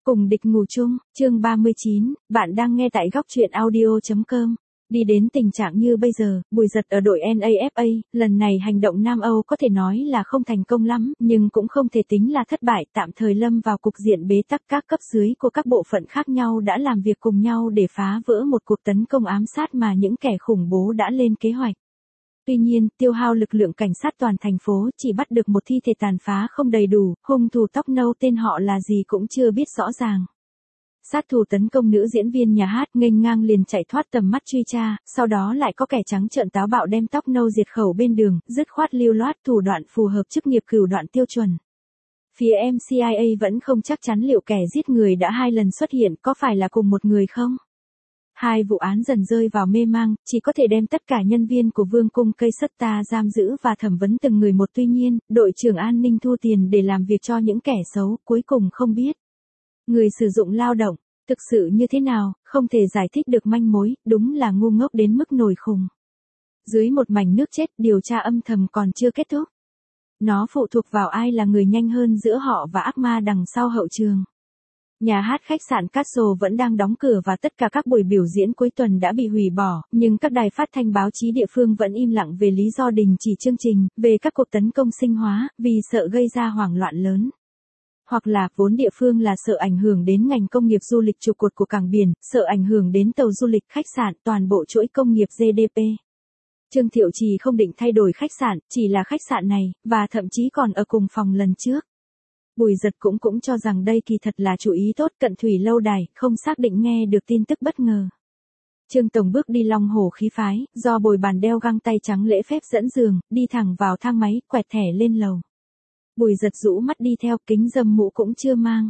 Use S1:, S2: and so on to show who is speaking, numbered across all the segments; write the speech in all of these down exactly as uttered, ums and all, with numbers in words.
S1: Cùng địch ngủ chung, chương ba mươi chín, bạn đang nghe tại góc truyện audio chấm com. Đi đến tình trạng như bây giờ, Bùi Dật ở đội en a ép a, lần này hành động Nam Âu có thể nói là không thành công lắm, nhưng cũng không thể tính là thất bại, tạm thời lâm vào cục diện bế tắc. Các cấp dưới của các bộ phận khác nhau đã làm việc cùng nhau để phá vỡ một cuộc tấn công ám sát mà những kẻ khủng bố đã lên kế hoạch. Tuy nhiên, tiêu hao lực lượng cảnh sát toàn thành phố, chỉ bắt được một thi thể tàn phá không đầy đủ, hung thủ tóc nâu tên họ là gì cũng chưa biết rõ ràng. Sát thủ tấn công nữ diễn viên nhà hát nghênh ngang liền chạy thoát tầm mắt truy tra, sau đó lại có kẻ trắng trợn táo bạo đem tóc nâu diệt khẩu bên đường, dứt khoát lưu loát, thủ đoạn phù hợp chức nghiệp cửu đoạn tiêu chuẩn. Phía em xê i a vẫn không chắc chắn liệu kẻ giết người đã hai lần xuất hiện có phải là cùng một người không. Hai vụ án dần rơi vào mê mang, chỉ có thể đem tất cả nhân viên của Vương cung cây sất ta giam giữ và thẩm vấn từng người một. Tuy nhiên, đội trưởng an ninh thu tiền để làm việc cho những kẻ xấu, cuối cùng không biết người sử dụng lao động thực sự như thế nào, không thể giải thích được manh mối, đúng là ngu ngốc đến mức nổi khùng. Dưới một mảnh nước chết, điều tra âm thầm còn chưa kết thúc. Nó phụ thuộc vào ai là người nhanh hơn giữa họ và ác ma đằng sau hậu trường. Nhà hát khách sạn Castle vẫn đang đóng cửa và tất cả các buổi biểu diễn cuối tuần đã bị hủy bỏ, nhưng các đài phát thanh báo chí địa phương vẫn im lặng về lý do đình chỉ chương trình, về các cuộc tấn công sinh hóa, vì sợ gây ra hoảng loạn lớn. Hoặc là, vốn địa phương là sợ ảnh hưởng đến ngành công nghiệp du lịch trụ cột của cảng biển, sợ ảnh hưởng đến tàu du lịch, khách sạn, toàn bộ chuỗi công nghiệp giê đê pê. Trương Thiệu Trì không định thay đổi khách sạn, chỉ là khách sạn này, và thậm chí còn ở cùng phòng lần trước. Bùi Dật cũng cũng cho rằng đây kỳ thật là chủ ý tốt. Cận thủy lâu đài, không xác định nghe được tin tức bất ngờ. Trương Tổng bước đi long hổ khí phái, do bồi bàn đeo găng tay trắng lễ phép dẫn giường, đi thẳng vào thang máy, quẹt thẻ lên lầu. Bùi Dật rũ mắt đi theo, kính râm mũ cũng chưa mang.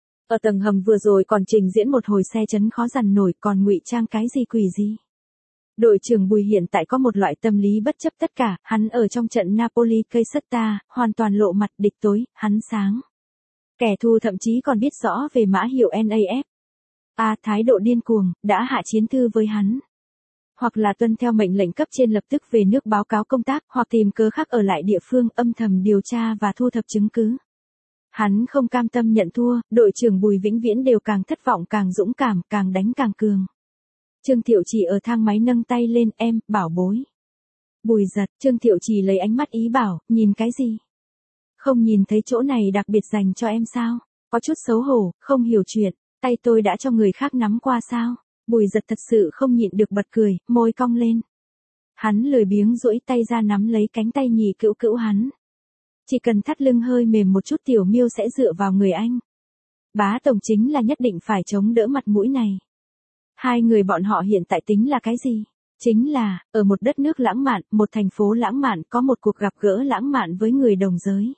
S1: Ở tầng hầm vừa rồi còn trình diễn một hồi xe chấn khó dằn nổi, còn ngụy trang cái gì quỷ gì. Đội trưởng Bùi hiện tại có một loại tâm lý bất chấp tất cả, hắn ở trong trận Napoli cây sất ta, hoàn toàn lộ mặt, địch tối, hắn sáng. Kẻ thù thậm chí còn biết rõ về mã hiệu en a ép a, thái độ điên cuồng, đã hạ chiến thư với hắn. Hoặc là tuân theo mệnh lệnh cấp trên lập tức về nước báo cáo công tác, hoặc tìm cớ khác ở lại địa phương, âm thầm điều tra và thu thập chứng cứ. Hắn không cam tâm nhận thua, đội trưởng Bùi vĩnh viễn đều càng thất vọng càng dũng cảm, càng đánh càng cường. Trương Thiệu Trì ở thang máy nâng tay lên, em, bảo bối. Bùi Dật, Trương Thiệu Trì lấy ánh mắt ý bảo, nhìn cái gì? Không nhìn thấy chỗ này đặc biệt dành cho em sao? Có chút xấu hổ, không hiểu chuyện, tay tôi đã cho người khác nắm qua sao? Bùi Dật thật sự không nhịn được bật cười, môi cong lên. Hắn lười biếng duỗi tay ra nắm lấy cánh tay nhì cữu cữu hắn. Chỉ cần thắt lưng hơi mềm một chút tiểu miêu sẽ dựa vào người anh. Bá tổng chính là nhất định phải chống đỡ mặt mũi này. Hai người bọn họ hiện tại tính là cái gì? Chính là, ở một đất nước lãng mạn, một thành phố lãng mạn, có một cuộc gặp gỡ lãng mạn với người đồng giới.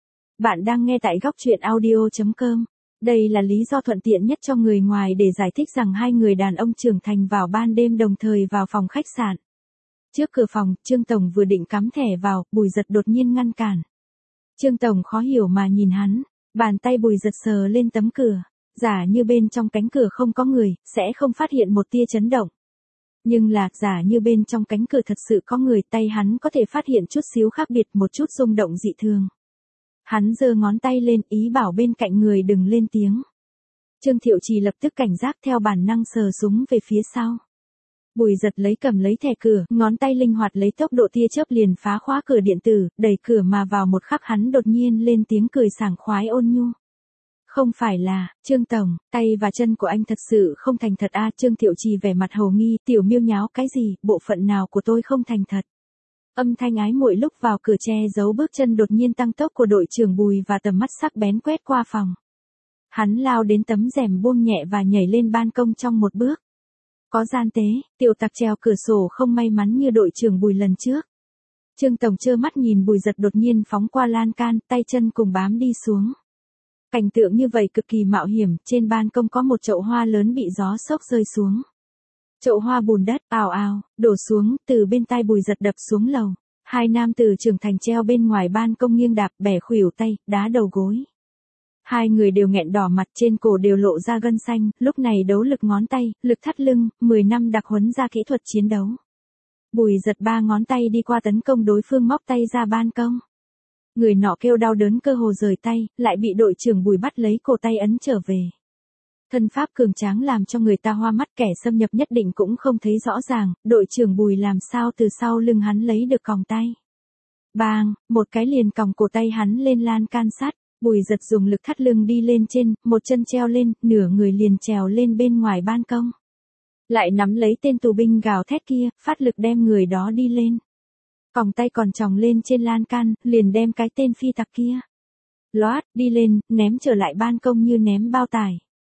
S1: Bạn đang nghe tại góc truyện audio chấm com. Đây là lý do thuận tiện nhất cho người ngoài để giải thích rằng hai người đàn ông trưởng thành vào ban đêm đồng thời vào phòng khách sạn. Trước cửa phòng, Trương Tổng vừa định cắm thẻ vào, Bùi Dật đột nhiên ngăn cản. Trương Tổng khó hiểu mà nhìn hắn, bàn tay Bùi Dật sờ lên tấm cửa. Giả như bên trong cánh cửa không có người, sẽ không phát hiện một tia chấn động. Nhưng là, giả như bên trong cánh cửa thật sự có người, tay hắn có thể phát hiện chút xíu khác biệt, một chút rung động dị thường. Hắn giơ ngón tay lên, ý bảo bên cạnh người đừng lên tiếng. Trương Thiệu Trì lập tức cảnh giác, theo bản năng sờ súng về phía sau. Bùi Dật lấy cầm lấy thẻ cửa, ngón tay linh hoạt lấy tốc độ tia chớp liền phá khóa cửa điện tử, đẩy cửa mà vào. Một khắc hắn đột nhiên lên tiếng cười sảng khoái ôn nhu. Không phải là, Trương Tổng, tay và chân của anh thật sự không thành thật à? Trương Thiệu Trì vẻ mặt hồ nghi, tiểu miêu nháo cái gì, bộ phận nào của tôi không thành thật? Âm thanh ái muội lúc vào cửa che giấu bước chân đột nhiên tăng tốc của đội trưởng Bùi và tầm mắt sắc bén quét qua phòng. Hắn lao đến tấm rèm buông nhẹ và nhảy lên ban công trong một bước. Có gian tế, tiểu tặc trèo cửa sổ không may mắn như đội trưởng Bùi lần trước. Trương Tổng trơ mắt nhìn Bùi Dật đột nhiên phóng qua lan can, tay chân cùng bám đi xuống. Cảnh tượng như vậy cực kỳ mạo hiểm, trên ban công có một chậu hoa lớn bị gió sốc rơi xuống. Chậu hoa bùn đất, ào ào, đổ xuống, từ bên tai Bùi Dật đập xuống lầu. Hai nam tử trưởng thành treo bên ngoài ban công nghiêng đạp, bẻ khuỷu tay, đá đầu gối. Hai người đều nghẹn đỏ mặt, trên cổ đều lộ ra gân xanh, lúc này đấu lực ngón tay, lực thắt lưng, mười năm đặc huấn ra kỹ thuật chiến đấu. Bùi Dật ba ngón tay đi qua tấn công đối phương, móc tay ra ban công. Người nọ kêu đau đớn cơ hồ rời tay, lại bị đội trưởng Bùi bắt lấy cổ tay ấn trở về. Thân pháp cường tráng làm cho người ta hoa mắt, kẻ xâm nhập nhất định cũng không thấy rõ ràng, đội trưởng Bùi làm sao từ sau lưng hắn lấy được còng tay. Bang, một cái liền còng cổ tay hắn lên lan can sắt, Bùi giật dùng lực thắt lưng đi lên trên, một chân treo lên, nửa người liền trèo lên bên ngoài ban công. Lại nắm lấy tên tù binh gào thét kia, phát lực đem người đó đi lên. Còng tay còn tròng lên trên lan can, liền đem cái tên phi tặc kia. Loát, đi lên, ném trở lại ban công như ném bao tải.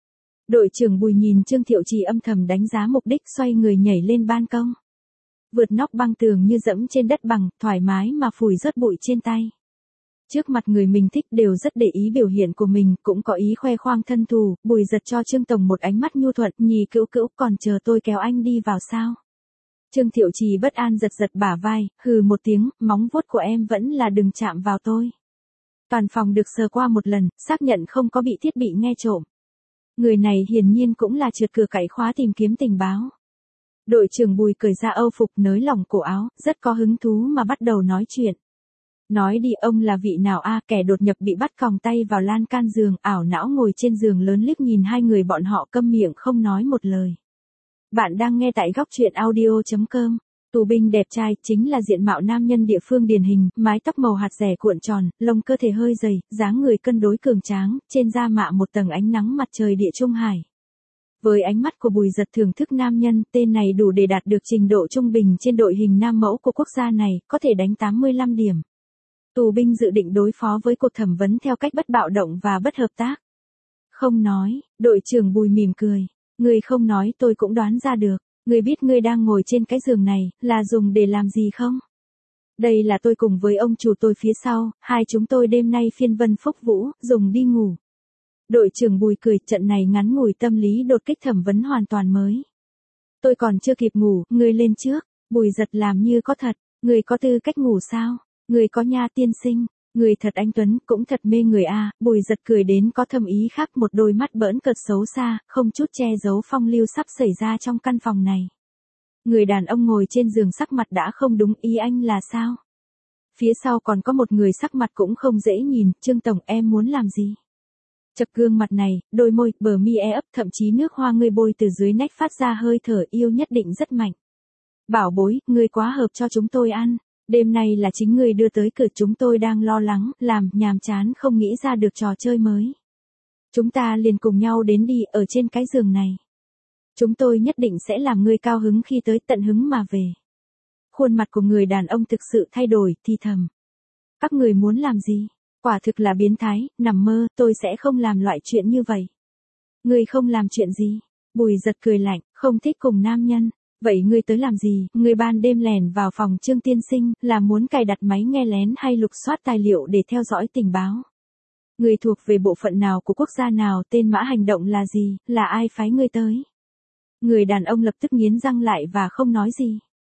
S1: Đội trưởng Bùi nhìn Trương Thiệu Trì âm thầm đánh giá mục đích, xoay người nhảy lên ban công. Vượt nóc băng tường như dẫm trên đất bằng, thoải mái mà phủi rớt bụi trên tay. Trước mặt người mình thích đều rất để ý biểu hiện của mình, cũng có ý khoe khoang thân thù, Bùi giật cho Trương Tổng một ánh mắt nhu thuận, nhì cữu cữu còn chờ tôi kéo anh đi vào sao. Trương Thiệu Trì bất an giật giật bả vai, hừ một tiếng, móng vuốt của em vẫn là đừng chạm vào tôi. Toàn phòng được sờ qua một lần, xác nhận không có bị thiết bị nghe trộm. Người này hiển nhiên cũng là trượt cửa cậy khóa tìm kiếm tình báo. Đội trưởng Bùi cởi ra âu phục nới lỏng cổ áo, rất có hứng thú mà bắt đầu nói chuyện. Nói đi, ông là vị nào a? Kẻ đột nhập bị bắt còng tay vào lan can giường, ảo não ngồi trên giường lớn liếc nhìn hai người bọn họ câm miệng không nói một lời. Bạn đang nghe tại góc truyện audio chấm com. Tù binh đẹp trai chính là diện mạo nam nhân địa phương điển hình, mái tóc màu hạt rẻ cuộn tròn, lông cơ thể hơi dày, dáng người cân đối cường tráng, trên da mạ một tầng ánh nắng mặt trời địa trung hải. Với ánh mắt của Bùi giật thưởng thức nam nhân, tên này đủ để đạt được trình độ trung bình trên đội hình nam mẫu của quốc gia này, có thể đánh tám mươi lăm điểm. Tù binh dự định đối phó với cuộc thẩm vấn theo cách bất bạo động và bất hợp tác. Không nói, đội trưởng Bùi mỉm cười. Người không nói tôi cũng đoán ra được. Người biết người đang ngồi trên cái giường này, là dùng để làm gì không? Đây là tôi cùng với ông chủ tôi phía sau, hai chúng tôi đêm nay phiên vân phúc vũ, dùng đi ngủ. Đội trưởng Bùi cười, trận này ngắn ngủi tâm lý đột kích thẩm vấn hoàn toàn mới. Tôi còn chưa kịp ngủ, người lên trước. Bùi giật làm như có thật, người có tư cách ngủ sao? Người có nha tiên sinh, người thật anh tuấn, cũng thật mê người a. Bùi giật cười đến có thâm ý khác, một đôi mắt bỡn cợt xấu xa, không chút che giấu phong lưu sắp xảy ra trong căn phòng này. Người đàn ông ngồi trên giường sắc mặt đã không đúng, ý anh là sao? Phía sau còn có một người sắc mặt cũng không dễ nhìn, Trương Tổng em muốn làm gì? Chập gương mặt này, đôi môi, bờ mi e ấp, thậm chí nước hoa ngươi bôi từ dưới nách phát ra hơi thở yêu nhất định rất mạnh. Bảo bối, ngươi quá hợp cho chúng tôi ăn. Đêm nay là chính người đưa tới cửa, chúng tôi đang lo lắng, làm, nhàm chán không nghĩ ra được trò chơi mới. Chúng ta liền cùng nhau đến đi, ở trên cái giường này. Chúng tôi nhất định sẽ làm ngươi cao hứng khi tới, tận hứng mà về. Khuôn mặt của người đàn ông thực sự thay đổi, thì thầm. Các người muốn làm gì? Quả thực là biến thái, nằm mơ, tôi sẽ không làm loại chuyện như vậy. Ngươi không làm chuyện gì? Bùi giật cười lạnh, không thích cùng nam nhân. Vậy ngươi tới làm gì? Ngươi ban đêm lẻn vào phòng Trương tiên sinh, là muốn cài đặt máy nghe lén hay lục soát tài liệu để theo dõi tình báo? Ngươi thuộc về bộ phận nào của quốc gia nào, tên mã hành động là gì, là ai phái ngươi tới? Người đàn ông lập tức nghiến răng lại và không nói gì.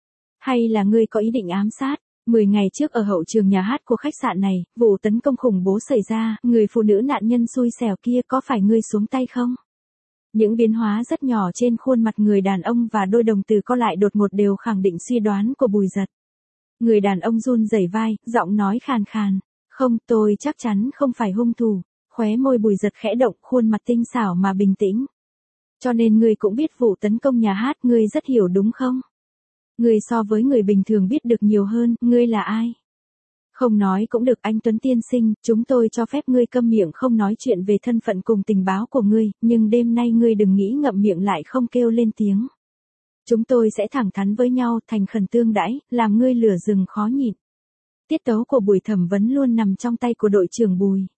S1: Hay là ngươi có ý định ám sát? Mười ngày trước ở hậu trường nhà hát của khách sạn này, vụ tấn công khủng bố xảy ra, người phụ nữ nạn nhân xui xẻo kia có phải ngươi xuống tay không? Những biến hóa rất nhỏ trên khuôn mặt người đàn ông và đôi đồng tử co lại đột ngột đều khẳng định suy đoán của Bùi giật. Người đàn ông run rẩy vai, giọng nói khàn khàn. Không, tôi chắc chắn không phải hung thủ. Khóe môi Bùi giật khẽ động, khuôn mặt tinh xảo mà bình tĩnh. Cho nên ngươi cũng biết vụ tấn công nhà hát, ngươi rất hiểu đúng không? Ngươi so với người bình thường biết được nhiều hơn, ngươi là ai? Không nói cũng được anh Tuấn tiên sinh, chúng tôi cho phép ngươi câm miệng không nói chuyện về thân phận cùng tình báo của ngươi, nhưng đêm nay ngươi đừng nghĩ ngậm miệng lại không kêu lên tiếng. Chúng tôi sẽ thẳng thắn với nhau, thành khẩn tương đãi, làm ngươi lửa rừng khó nhịn. Tiết tấu của buổi thẩm vấn luôn nằm trong tay của đội trưởng Bùi.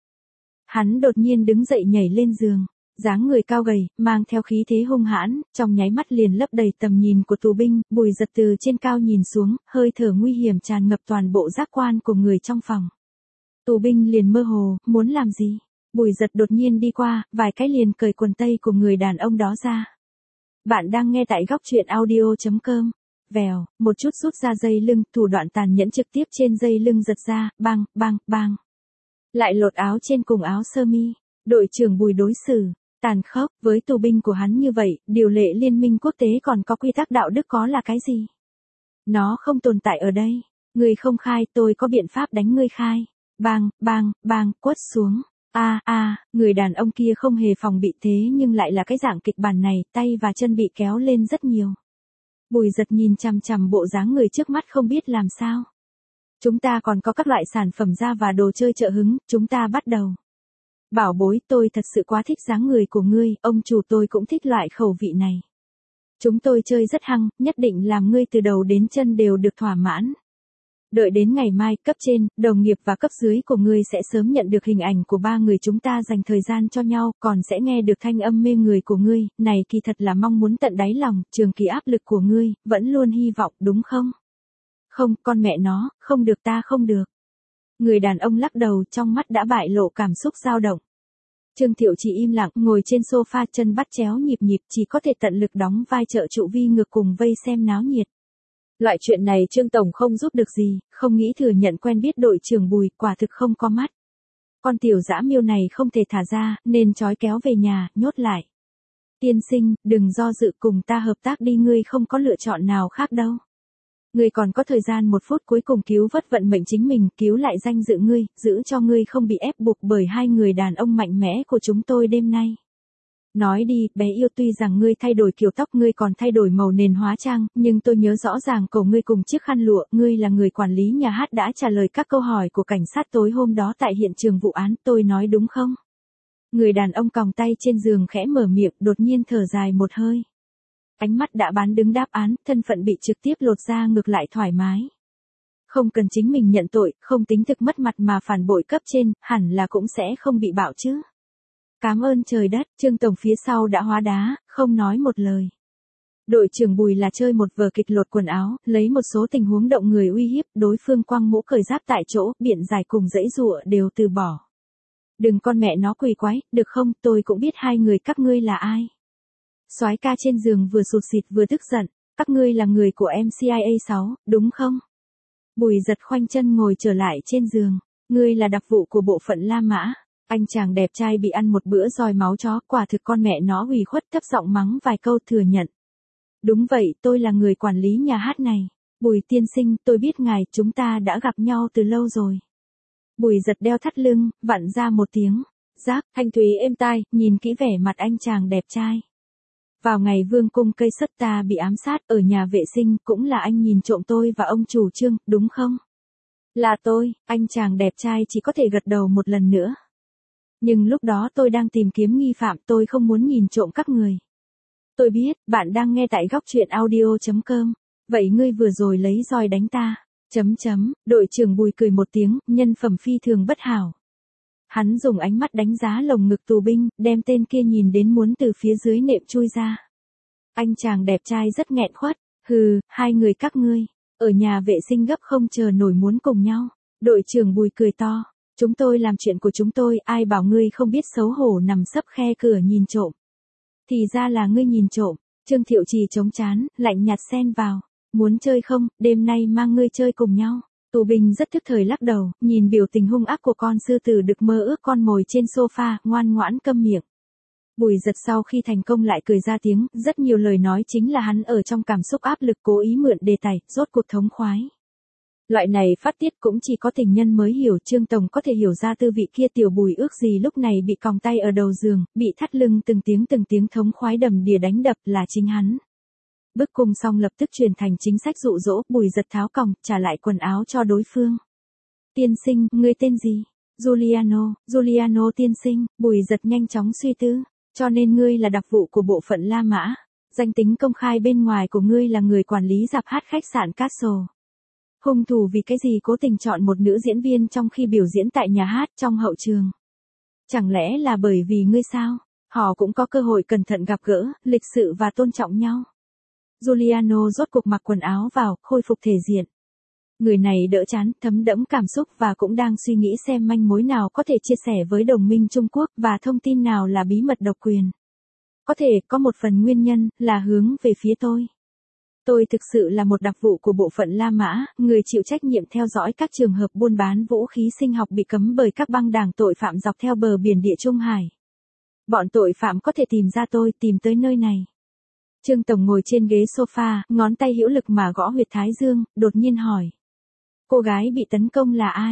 S1: Hắn đột nhiên đứng dậy nhảy lên giường. Dáng người cao gầy, mang theo khí thế hung hãn, trong nháy mắt liền lấp đầy tầm nhìn của tù binh, Bùi giật từ trên cao nhìn xuống, hơi thở nguy hiểm tràn ngập toàn bộ giác quan của người trong phòng. Tù binh liền mơ hồ, muốn làm gì? Bùi giật đột nhiên đi qua, vài cái liền cởi quần tây của người đàn ông đó ra. Bạn đang nghe tại góc truyện audio chấm com. Vèo, một chút rút ra dây lưng, thủ đoạn tàn nhẫn trực tiếp trên dây lưng giật ra, bang, bang, bang. Lại lột áo trên cùng áo sơ mi, đội trưởng Bùi đối xử tàn khốc với tù binh của hắn như vậy, điều lệ liên minh quốc tế còn có quy tắc đạo đức có là cái gì? Nó không tồn tại ở đây. Ngươi không khai, tôi có biện pháp đánh ngươi khai. Bang, bang, bang, quất xuống. A a, người đàn ông kia không hề phòng bị thế nhưng lại là cái dạng kịch bản này, tay và chân bị kéo lên rất nhiều. Bùi Giật nhìn chằm chằm bộ dáng người trước mắt không biết làm sao. Chúng ta còn có các loại sản phẩm da và đồ chơi trợ hứng, chúng ta bắt đầu. Bảo bối, tôi thật sự quá thích dáng người của ngươi, ông chủ tôi cũng thích loại khẩu vị này. Chúng tôi chơi rất hăng, nhất định làm ngươi từ đầu đến chân đều được thỏa mãn. Đợi đến ngày mai, cấp trên, đồng nghiệp và cấp dưới của ngươi sẽ sớm nhận được hình ảnh của ba người chúng ta dành thời gian cho nhau, còn sẽ nghe được thanh âm mê người của ngươi, này kỳ thật là mong muốn tận đáy lòng, trường kỳ áp lực của ngươi, vẫn luôn hy vọng, đúng không? Không, con mẹ nó, không được ta không được. Người đàn ông lắc đầu, trong mắt đã bại lộ cảm xúc dao động. Trương Thiệu chỉ im lặng, ngồi trên sofa, chân bắt chéo nhịp nhịp, chỉ có thể tận lực đóng vai trợ trụ vi ngược cùng vây xem náo nhiệt. Loại chuyện này Trương Tổng không giúp được gì, không nghĩ thừa nhận quen biết đội trưởng Bùi, quả thực không có mắt. Con tiểu dã miêu này không thể thả ra, nên trói kéo về nhà, nhốt lại. Tiên sinh, đừng do dự, cùng ta hợp tác đi, ngươi không có lựa chọn nào khác đâu. Ngươi còn có thời gian một phút cuối cùng cứu vớt vận mệnh chính mình, cứu lại danh dự ngươi, giữ cho ngươi không bị ép buộc bởi hai người đàn ông mạnh mẽ của chúng tôi đêm nay. Nói đi, bé yêu, tuy rằng ngươi thay đổi kiểu tóc, ngươi còn thay đổi màu nền hóa trang, nhưng tôi nhớ rõ ràng cổ ngươi cùng chiếc khăn lụa, ngươi là người quản lý nhà hát đã trả lời các câu hỏi của cảnh sát tối hôm đó tại hiện trường vụ án, tôi nói đúng không? Người đàn ông còng tay trên giường khẽ mở miệng, đột nhiên thở dài một hơi. Ánh mắt đã bán đứng đáp án, thân phận bị trực tiếp lột ra ngược lại thoải mái. Không cần chính mình nhận tội, không tính thực mất mặt mà phản bội cấp trên, hẳn là cũng sẽ không bị bạo chứ. Cảm ơn trời đất, Trương Tổng phía sau đã hóa đá, không nói một lời. Đội trưởng Bùi là chơi một vở kịch lột quần áo, lấy một số tình huống động người uy hiếp, đối phương quăng mũ cởi giáp tại chỗ, biện giải cùng dãy dụa đều từ bỏ. Đừng con mẹ nó quỳ quái, được không, tôi cũng biết hai người các ngươi là ai. Soái ca trên giường vừa sụt sịt vừa tức giận, các ngươi là người của em xê i a sáu, đúng không? Bùi Giật khoanh chân ngồi trở lại trên giường, ngươi là đặc vụ của bộ phận La Mã. Anh chàng đẹp trai bị ăn một bữa roi máu chó, quả thực con mẹ nó ủy khuất, thấp giọng mắng vài câu thừa nhận. Đúng vậy, tôi là người quản lý nhà hát này. Bùi tiên sinh, tôi biết ngài, chúng ta đã gặp nhau từ lâu rồi. Bùi Giật đeo thắt lưng, vặn ra một tiếng. Rác, thanh thúy êm tai, nhìn kỹ vẻ mặt anh chàng đẹp trai. Vào ngày vương cung cây sất ta bị ám sát ở nhà vệ sinh, cũng là anh nhìn trộm tôi và ông chủ Trương, đúng không? Là tôi, anh chàng đẹp trai chỉ có thể gật đầu một lần nữa. Nhưng lúc đó tôi đang tìm kiếm nghi phạm, tôi không muốn nhìn trộm các người. Tôi biết, bạn đang nghe tại góc truyện audio chấm com. Vậy ngươi vừa rồi lấy roi đánh ta. Chấm chấm, đội trưởng Bùi cười một tiếng, nhân phẩm phi thường bất hảo. Hắn dùng ánh mắt đánh giá lồng ngực tù binh, đem tên kia nhìn đến muốn từ phía dưới nệm chui ra. Anh chàng đẹp trai rất nghẹn khuất, hừ, hai người các ngươi, ở nhà vệ sinh gấp không chờ nổi muốn cùng nhau. Đội trưởng Bùi cười to, chúng tôi làm chuyện của chúng tôi, ai bảo ngươi không biết xấu hổ nằm sấp khe cửa nhìn trộm. Thì ra là ngươi nhìn trộm, Trương Thiệu Trì chống chán, lạnh nhạt xen vào, muốn chơi không, đêm nay mang ngươi chơi cùng nhau. Tù binh rất thức thời lắc đầu, nhìn biểu tình hung ác của con sư tử được mơ ước con mồi trên sofa, ngoan ngoãn câm miệng. Bùi Giật sau khi thành công lại cười ra tiếng, rất nhiều lời nói chính là hắn ở trong cảm xúc áp lực cố ý mượn đề tài, rốt cuộc thống khoái. Loại này phát tiết cũng chỉ có tình nhân mới hiểu, Trương Tổng có thể hiểu ra tư vị kia, tiểu Bùi ước gì lúc này bị còng tay ở đầu giường, bị thắt lưng từng tiếng từng tiếng thống khoái đầm đìa đánh đập là chính hắn. Bức cung xong lập tức truyền thành chính sách dụ dỗ, Bùi Giật tháo còng, trả lại quần áo cho đối phương. Tiên sinh, ngươi tên gì? Giuliano, Giuliano tiên sinh, Bùi Giật nhanh chóng suy tư, cho nên ngươi là đặc vụ của bộ phận La Mã. Danh tính công khai bên ngoài của ngươi là người quản lý rạp hát khách sạn Castle. Hung thủ vì cái gì cố tình chọn một nữ diễn viên trong khi biểu diễn tại nhà hát trong hậu trường? Chẳng lẽ là bởi vì ngươi sao? Họ cũng có cơ hội cẩn thận gặp gỡ, lịch sự và tôn trọng nhau. Giuliano rốt cuộc mặc quần áo vào, khôi phục thể diện. Người này đỡ chán, thấm đẫm cảm xúc và cũng đang suy nghĩ xem manh mối nào có thể chia sẻ với đồng minh Trung Quốc và thông tin nào là bí mật độc quyền. Có thể có một phần nguyên nhân là hướng về phía tôi. Tôi thực sự là một đặc vụ của bộ phận La Mã, người chịu trách nhiệm theo dõi các trường hợp buôn bán vũ khí sinh học bị cấm bởi các băng đảng tội phạm dọc theo bờ biển Địa Trung Hải. Bọn tội phạm có thể tìm ra tôi, tìm tới nơi này. Trương Tổng ngồi trên ghế sofa, ngón tay hữu lực mà gõ huyệt thái dương, đột nhiên hỏi. Cô gái bị tấn công là ai?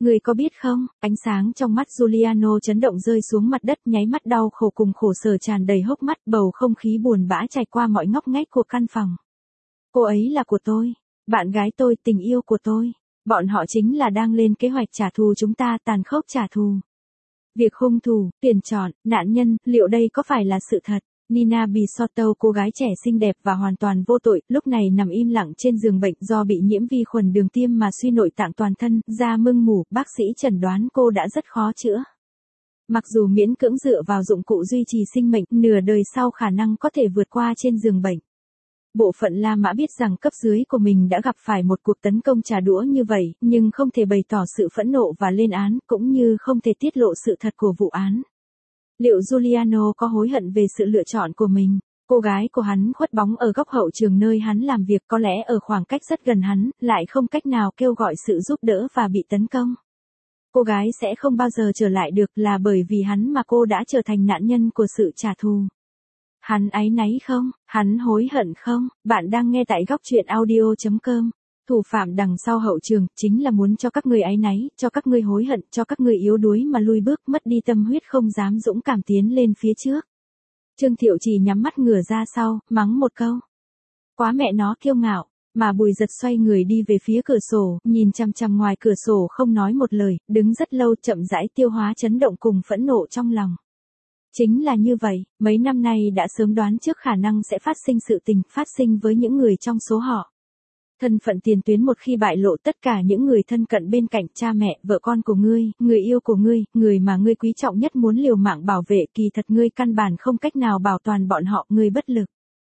S1: Người có biết không, ánh sáng trong mắt Giuliano chấn động rơi xuống mặt đất, nháy mắt đau khổ cùng khổ sở tràn đầy hốc mắt, bầu không khí buồn bã trải qua mọi ngóc ngách của căn phòng. Cô ấy là của tôi, bạn gái tôi, tình yêu của tôi. Bọn họ chính là đang lên kế hoạch trả thù chúng ta, tàn khốc trả thù. Việc hung thủ, tuyển chọn, nạn nhân, liệu đây có phải là sự thật? Nina Bisotto, cô gái trẻ xinh đẹp và hoàn toàn vô tội, lúc này nằm im lặng trên giường bệnh do bị nhiễm vi khuẩn đường tiêm mà suy nội tạng toàn thân, da mưng mủ, bác sĩ chẩn đoán cô đã rất khó chữa. Mặc dù miễn cưỡng dựa vào dụng cụ duy trì sinh mệnh, nửa đời sau khả năng có thể vượt qua trên giường bệnh. Bộ phận La Mã biết rằng cấp dưới của mình đã gặp phải một cuộc tấn công trả đũa như vậy, nhưng không thể bày tỏ sự phẫn nộ và lên án, cũng như không thể tiết lộ sự thật của vụ án. Liệu Giuliano có hối hận về sự lựa chọn của mình? Cô gái của hắn khuất bóng ở góc hậu trường nơi hắn làm việc, có lẽ ở khoảng cách rất gần hắn, lại không cách nào kêu gọi sự giúp đỡ và bị tấn công. Cô gái sẽ không bao giờ trở lại được, là bởi vì hắn mà cô đã trở thành nạn nhân của sự trả thù. Hắn áy náy không? Hắn hối hận không? Bạn đang nghe tại góc truyện audio chấm com. Thủ phạm đằng sau hậu trường, chính là muốn cho các ngươi áy náy, cho các ngươi hối hận, cho các ngươi yếu đuối mà lui bước, mất đi tâm huyết, không dám dũng cảm tiến lên phía trước. Trương Thiệu Trì nhắm mắt ngửa ra sau, mắng một câu. Quá mẹ nó kiêu ngạo, mà Bùi Giật xoay người đi về phía cửa sổ, nhìn chằm chằm ngoài cửa sổ không nói một lời, đứng rất lâu chậm rãi tiêu hóa chấn động cùng phẫn nộ trong lòng. Chính là như vậy, mấy năm nay đã sớm đoán trước khả năng sẽ phát sinh sự tình, phát sinh với những người trong số họ. Thân phận tiền tuyến một khi bại lộ, tất cả những người thân cận bên cạnh, cha mẹ, vợ con của ngươi, người yêu của ngươi, người mà ngươi quý trọng nhất muốn liều mạng bảo vệ, kỳ thật ngươi căn bản không cách nào bảo toàn bọn họ, ngươi bất lực.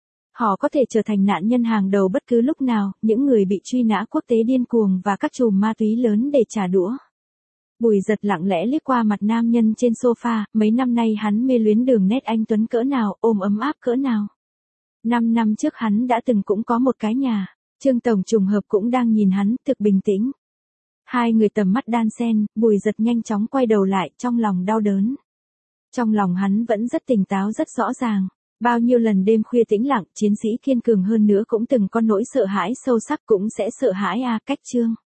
S1: Họ có thể trở thành nạn nhân hàng đầu bất cứ lúc nào, những người bị truy nã quốc tế điên cuồng và các trùm ma túy lớn để trả đũa. Bùi Giật lặng lẽ liếc qua mặt nam nhân trên sofa, mấy năm nay hắn mê luyến đường nét anh tuấn cỡ nào, ôm ấm áp cỡ nào. Năm năm trước hắn đã từng cũng có một cái nhà. Trương Tổng trùng hợp cũng đang nhìn hắn, thực bình tĩnh. Hai người tầm mắt đan xen, Bùi Giật nhanh chóng quay đầu lại, trong lòng đau đớn. Trong lòng hắn vẫn rất tỉnh táo, rất rõ ràng. Bao nhiêu lần đêm khuya tĩnh lặng, chiến sĩ kiên cường hơn nữa cũng từng có nỗi sợ hãi sâu sắc, cũng sẽ sợ hãi à, cách Trương.